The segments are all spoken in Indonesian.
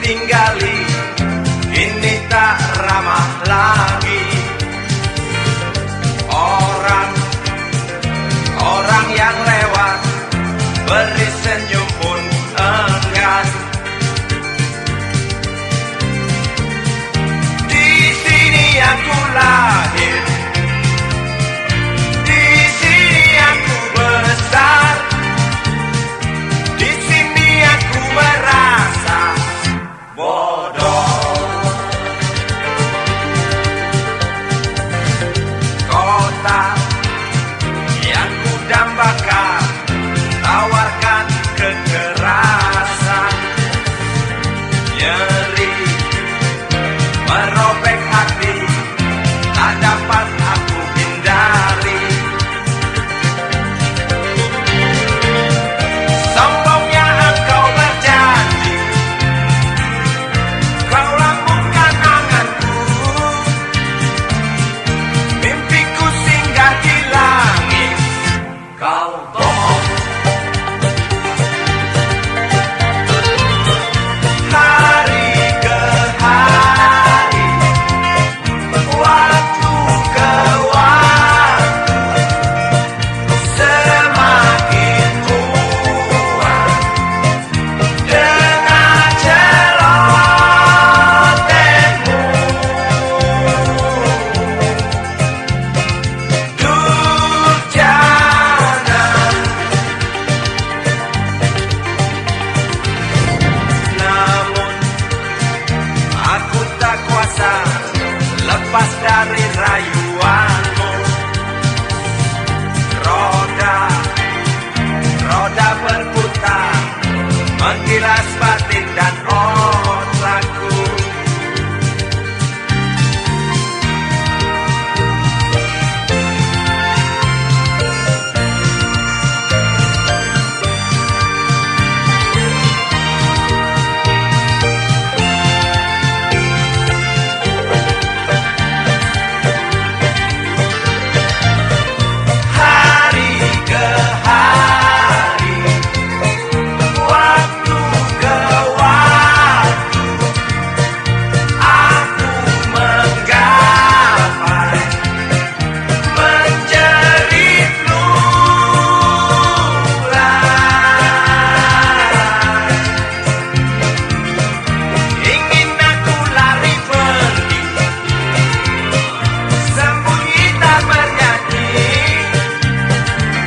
tinggali, ini tak ramah lagi. Orang yang lewat beri senyum pun enggan. Di sini aku lahir, di sini aku besar, di sini aku merasa bodoh. Kota yang ku dambakan tawarkan kekerasan, nyeri merobek hati, tak dapat aku hindari. Sombongnya engkau berjanji, kau lambungkan anganku, mimpiku singgah di langit, kau bohong. Hari ke hari, waktu ke waktu, semakin muak dengan celotehmu. Durjana, namun aku tak kuasa lepas dari rayuanmu. Roda berputar, menggilas batin dan otakku. Hari ke hari, waktu ke waktu, aku menggapai menjerit lulai. Ingin aku lari pergi, sembunyi tak bernyanyi,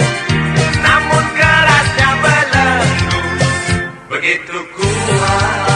namun kerasnya belenggu begitu kuat.